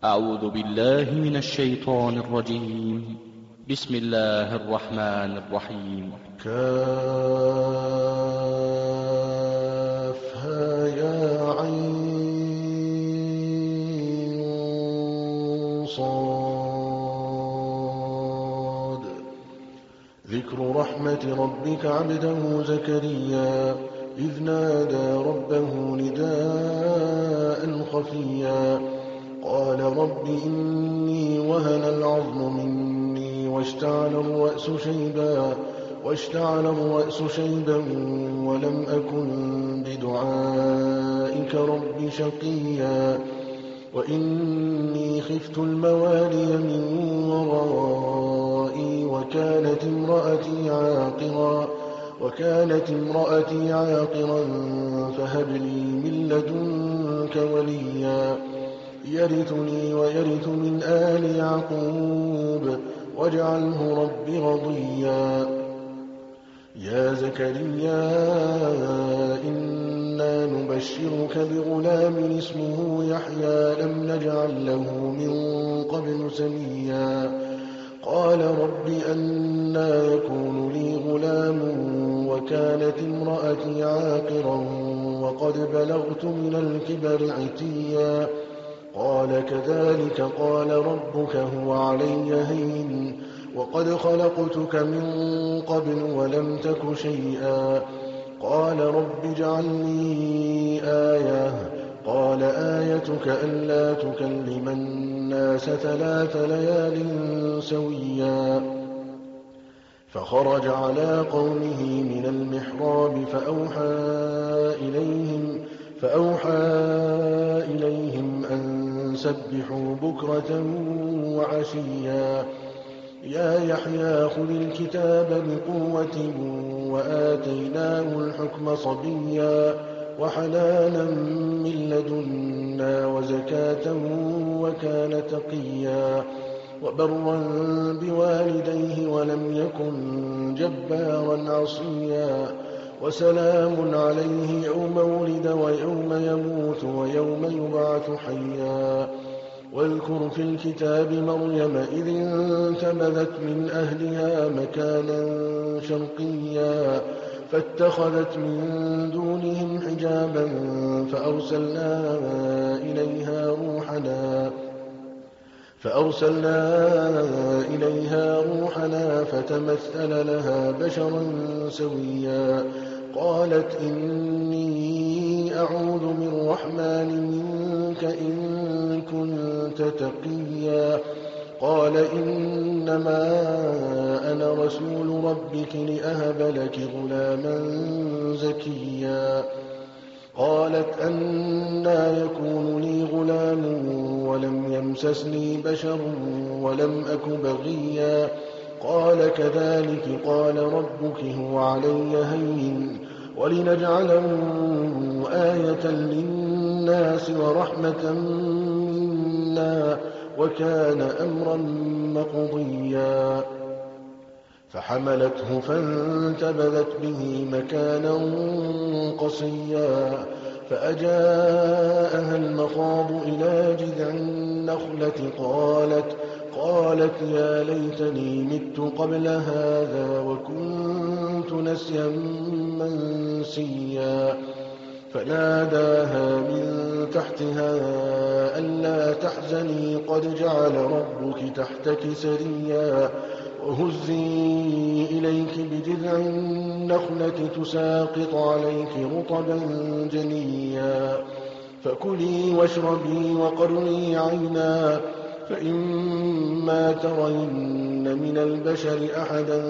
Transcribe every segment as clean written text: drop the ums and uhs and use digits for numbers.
أعوذ بالله من الشيطان الرجيم. بسم الله الرحمن الرحيم. كافها يا عين صاد. ذكر رحمة ربك عبده زكريا إذ نادى ربه نداء خفيا قال رب إني وهن العظم مني واشتعل الرأس شيبا ولم أكن بدعائك رب شقيا وإني خفت الموالي من ورائي وكانت امرأتي عاقرا فهب لي من لدنك وليا يرثني ويرث من آل يعقوب واجعله رب رضيا. يا زكريا إنا نبشرك بغلام اسمه يحيى لم نجعل له من قبل سميا قال رب أنى يكون لي غلام وكانت امرأتي عاقرا وقد بلغت من الكبر عتيا قال كذلك قال ربك هو علي هين وقد خلقتك من قبل ولم تك شيئا قال رب اجعل لي آية قال آيتك ألا تكلم الناس 3 ليال سويا فخرج على قومه من المحراب فأوحى إليهم أن سبحوا بكرة وعشيا يا يحيى خذ الكتاب بقوة وآتيناه الحكم صبيا وحنانا من لدنا وزكاة وكان تقيا وبرا بوالديه ولم يكن جبارا عصيا وسلام عليه يوم ولد ويوم يموت ويوم يبعث حيا واذكر في الكتاب مريم إذ انتبذت من أهلها مكانا شرقيا فاتخذت من دونهم حجابا فأرسلنا إليها روحنا فتمثل لها بشرا سويا قالت إني أعوذ بالرحمن منك إن كنت تقيا قال إنما أنا رسول ربك لأهب لك غلاما زكيا قالت أنى يكون لي غلام ولم يمسسني بشر ولم أك بغيا قال كذلك قال ربك هو علي هين ولنجعله آية للناس ورحمة منا وكان أمرا مقضيا فحملته فانتبذت به مكانا قصيا فأجاءها المخاض إلى جذع النخلة قالت يا ليتني مت قبل هذا وكنت نسيا منسيا فناداها من تحتها ألا تحزني قد جعل ربك تحتك سريا وهزي إليك بجذع النخلة تساقط عليك رطبا جنيا فكلي واشربي وقري عينا فإما ترين من البشر أحدا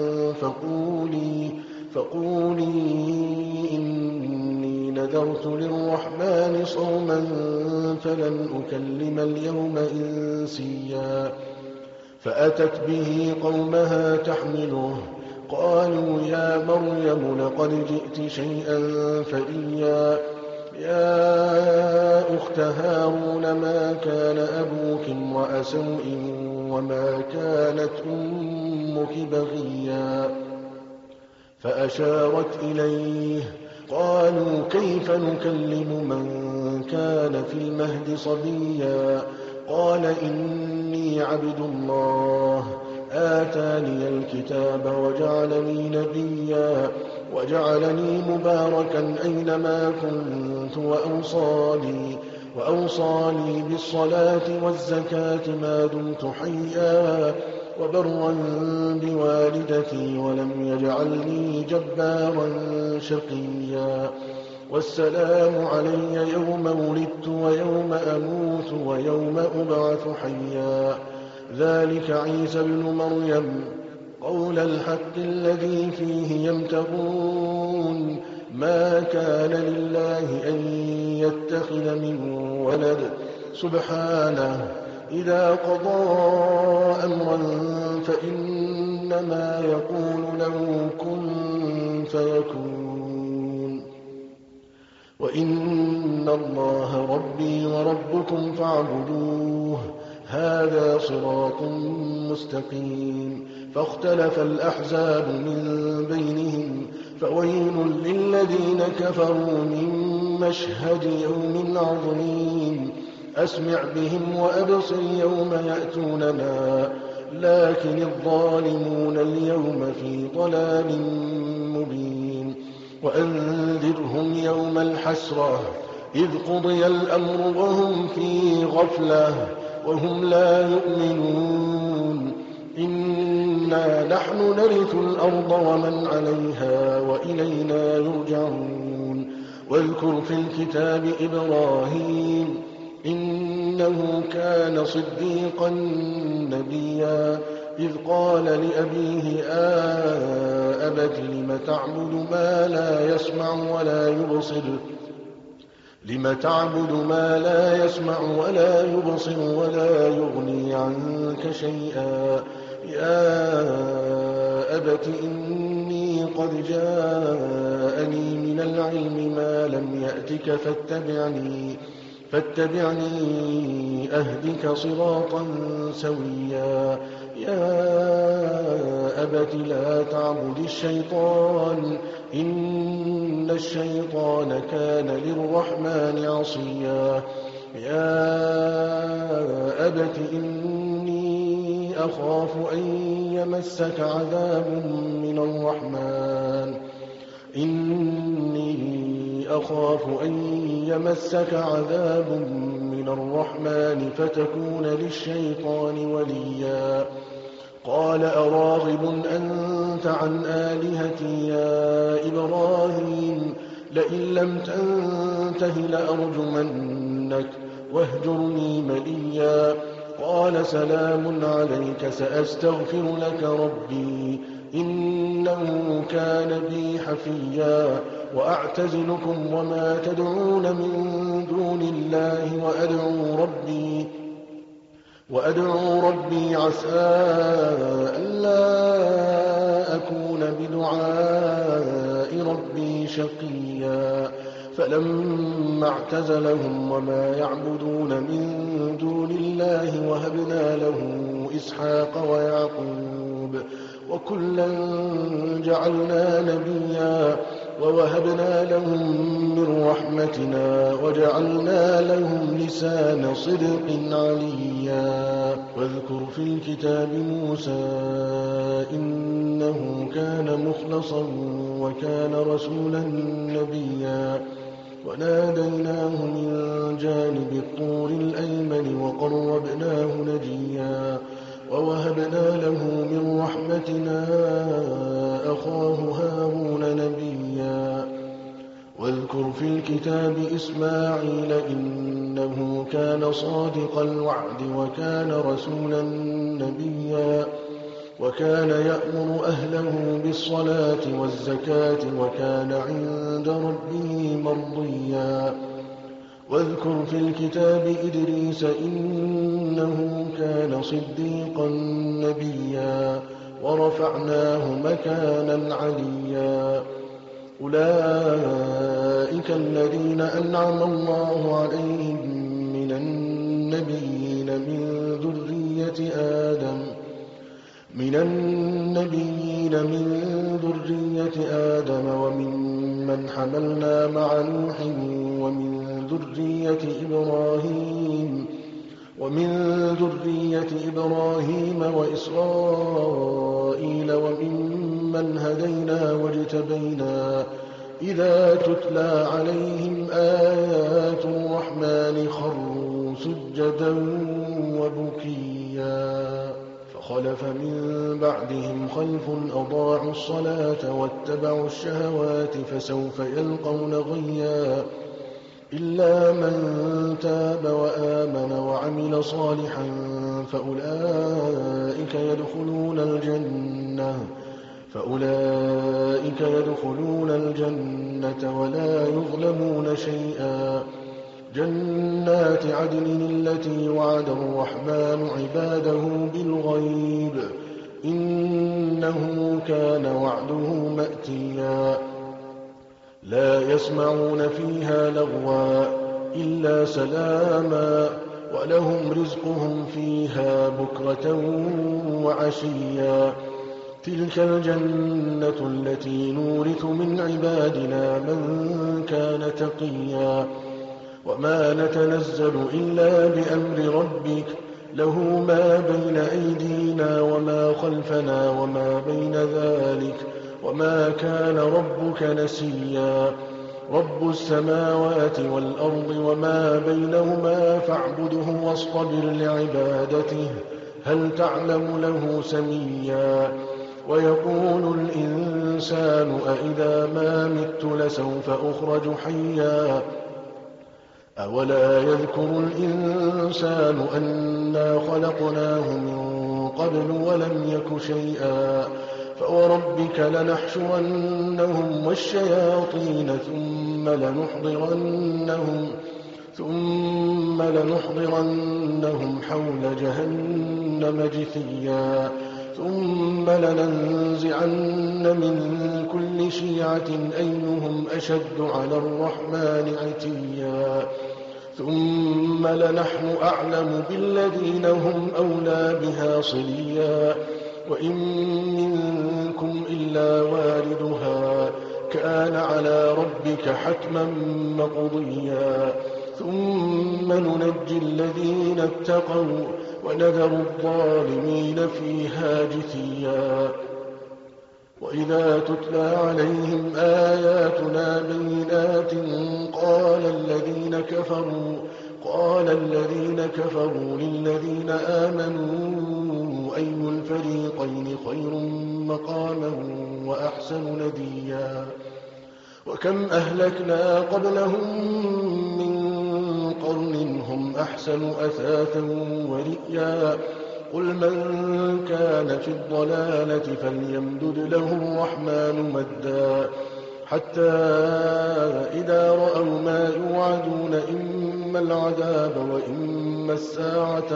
فقولي إني نذرت للرحمن صوما فلن أكلم اليوم إنسيا فأتت به قومها تحمله قالوا يا مريم لقد جئت شيئا فريا يا أخت هارون ما كان أبوك امرأ سوء وما كانت أمك بغيا فأشارت إليه قالوا كيف نكلم من كان في المهد صبيا قال إني عبد الله آتاني الكتاب وجعلني نبيا وجعلني مباركا أينما كنت وأوصاني بالصلاة والزكاة ما دمت حيا وبرا بوالدتي ولم يجعلني جبارا شقيا والسلام علي يوم ولدت ويوم أموت ويوم أبعث حيا ذلك عيسى بن مريم قول الحق الذي فيه يمترون ما كان لله أن يتخذ من ولد سبحانه إذا قضى أمرا فإنما يقول له كن فيكون وإن الله ربي وربكم فاعبدوه هذا صراط مستقيم فاختلف الأحزاب من بينهم فويل للذين كفروا من مشهد يوم عظيم أسمع بهم وأبصر يوم يأتوننا لكن الظالمون اليوم في ضلال مبين وأنذرهم يوم الحسرة إذ قضي الأمر وهم في غفلة وهم لا يؤمنون إنا نحن نرث الأرض ومن عليها وإلينا يرجعون واذكر في الكتاب إبراهيم إنه كان صديقا نبيا إذ قال لأبيه أبت لم تعبد ما لا يسمع ولا يبصر ولا يغني عنك شيئا يا أبت إني قد جاءني من العلم ما لم يأتك فاتبعني أهدك صراطا سويا يا أبت لا تعبد الشيطان إن الشيطان كان للرحمن عصيا يا أبت إني أخاف أن يمسك عذاب من الرحمن فتكون للشيطان وليا قال أراغب أنت عن آلهتي يا إبراهيم لئن لم تنته لأرجمنك واهجرني مليا قال سلام عليك سأستغفر لك ربي إنه كان بي حفيا وأعتزلكم وما تدعون من دون الله وأدعو ربي عسى ألا أكون بدعاء ربي شقيا فلما اعتزلهم وما يعبدون من دون الله وهبنا له إسحاق ويعقوب وكلا جعلنا نبيا ووهبنا لهم من رحمتنا وجعلنا لهم لسان صدق عليا واذكر في الكتاب موسى إنه كان مخلصا وكان رسولا نبيا وناديناه من جانب الطور الأيمن وقربناه نجيا ووهبنا له من رحمتنا أخاه هارون نبيا واذكر في الكتاب إسماعيل إنه كان صادق الوعد وكان رسولا نبيا وكان يأمر أهله بالصلاة والزكاة وكان عند ربه مرضيا واذكر في الكتاب إدريس إنه كان صديقا نبيا ورفعناه مكانا عليا أولئك الذين أنعم الله عليهم من النبيين من ذرية آدم وممن حملنا مع نوح ومن ذرية إبراهيم ومن ذرية إبراهيم وإسرائيل وممن هدينا واجتبينا إذا تتلى عليهم آيات الرحمن خروا سجدا وبكيا فخلف من بعدهم خلف أضاعوا الصلاة واتبعوا الشهوات فسوف يلقون غيا إلا من تاب وآمن وعمل صالحا فأولئك يدخلون الجنة ولا يظلمون شيئا جنات عدن التي وعد الرحمن عباده بالغيب إنه كان وعده مأتيا لا يسمعون فيها لغوا إلا سلاما ولهم رزقهم فيها بكرة وعشيا تلك الجنة التي نورث من عبادنا من كان تقيا وما نتنزل إلا بأمر ربك له ما بين أيدينا وما خلفنا وما بين ذلك وما كان ربك نسيا رب السماوات والأرض وما بينهما فاعبده واصطبر لعبادته هل تعلم له سميا ويقول الإنسان أإذا ما مت لسوف أخرج حيا أولا يذكر الإنسان أنا خلقناه من قبل ولم يك شيئا فوربك لنحشرنهم والشياطين ثم لنحضرنهم حول جهنم جثيا ثم لننزعن من كل شيعة أيهم أشد على الرحمن عتيا ثم لنحن أعلم بالذين هم أولى بها صليا وإن منكم إلا واردها كان على ربك حتما مقضيا ثم ننجي الذين اتقوا ونذر الظالمين فيها جثيا وإذا تتلى عليهم آياتنا بينات قال الذين كفروا للذين آمنوا أي الفريقين خير مقاما وأحسن نديا وكم أهلكنا قبلهم من قرن هم أحسن أثاثا ورئيا قل من كان في الضلالة فليمدد له الرحمن مدا حتى إذا رأوا ما يوعدون إما العذاب وإما الساعة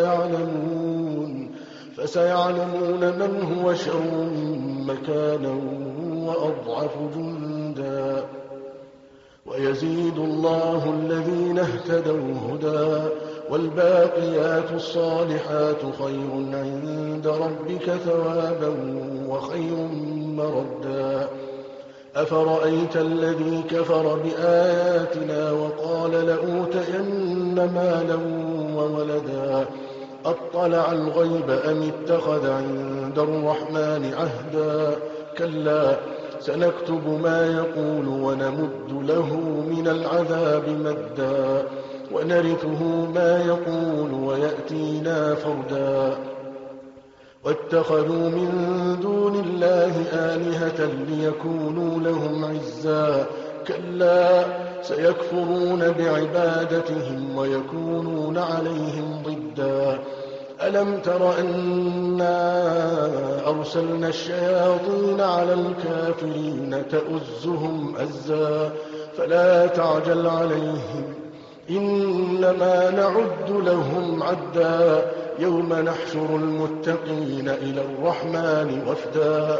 فسيعلمون من هو شر مكانا وأضعف جندا ويزيد الله الذين اهتدوا هدى والباقيات الصالحات خير عند ربك ثوابا وخير مردا أفرأيت الذي كفر بآياتنا وقال لأوتين مالا وولدا أطلع الغيب أم اتخذ عند الرحمن عهدا كلا سنكتب ما يقول ونمد له من العذاب مدا ونرثه ما يقول ويأتينا فردا واتخذوا من دون الله آلهة ليكونوا لهم عزا كلا سيكفرون بعبادتهم ويكونون عليهم ضدا ألم تر أنا أرسلنا الشياطين على الكافرين تؤزهم أزا فلا تعجل عليهم إنما نعد لهم عدا يوم نحشر المتقين إلى الرحمن وفدا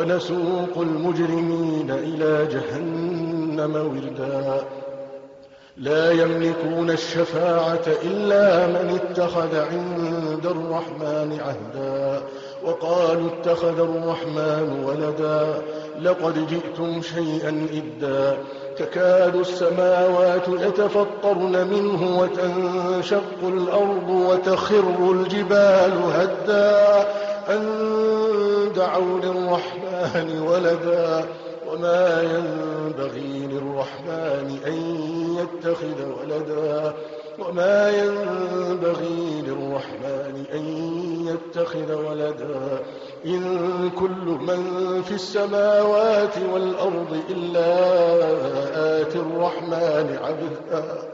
ونسوق المجرمين إلى جهنم وردا لا يملكون الشفاعة إلا من اتخذ عند الرحمن عهدا وقالوا اتخذ الرحمن ولدا لقد جئتم شيئا إدا تكاد السماوات يتفطرن منه وتنشق الأرض وتخر الجبال هدا أن دعوا للرحمن ولدا وما ينبغي للرحمن أن يتخذ ولدا وما ينبغي للرحمن أن يتخذ ولدا إن كل من في السماوات والأرض إلا آتي الرحمن عبدا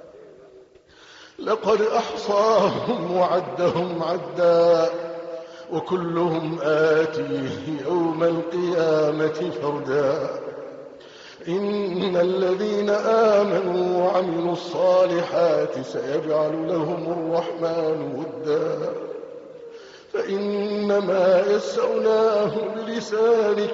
لقد أحصاهم وعدهم عدا وكلهم آتيه يوم القيامة فردا إن الذين آمنوا وعملوا الصالحات سيجعل لهم الرحمن ودا فإنما يسرناه بلسانك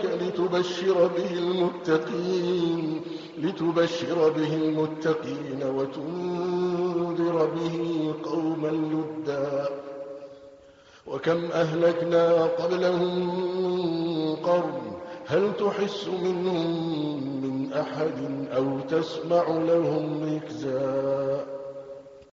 لتبشر به المتقين وتنذر به قوما لدا وكم أهلكنا قبلهم من قرن هل تحس منهم من أحد أو تسمع لهم ركزا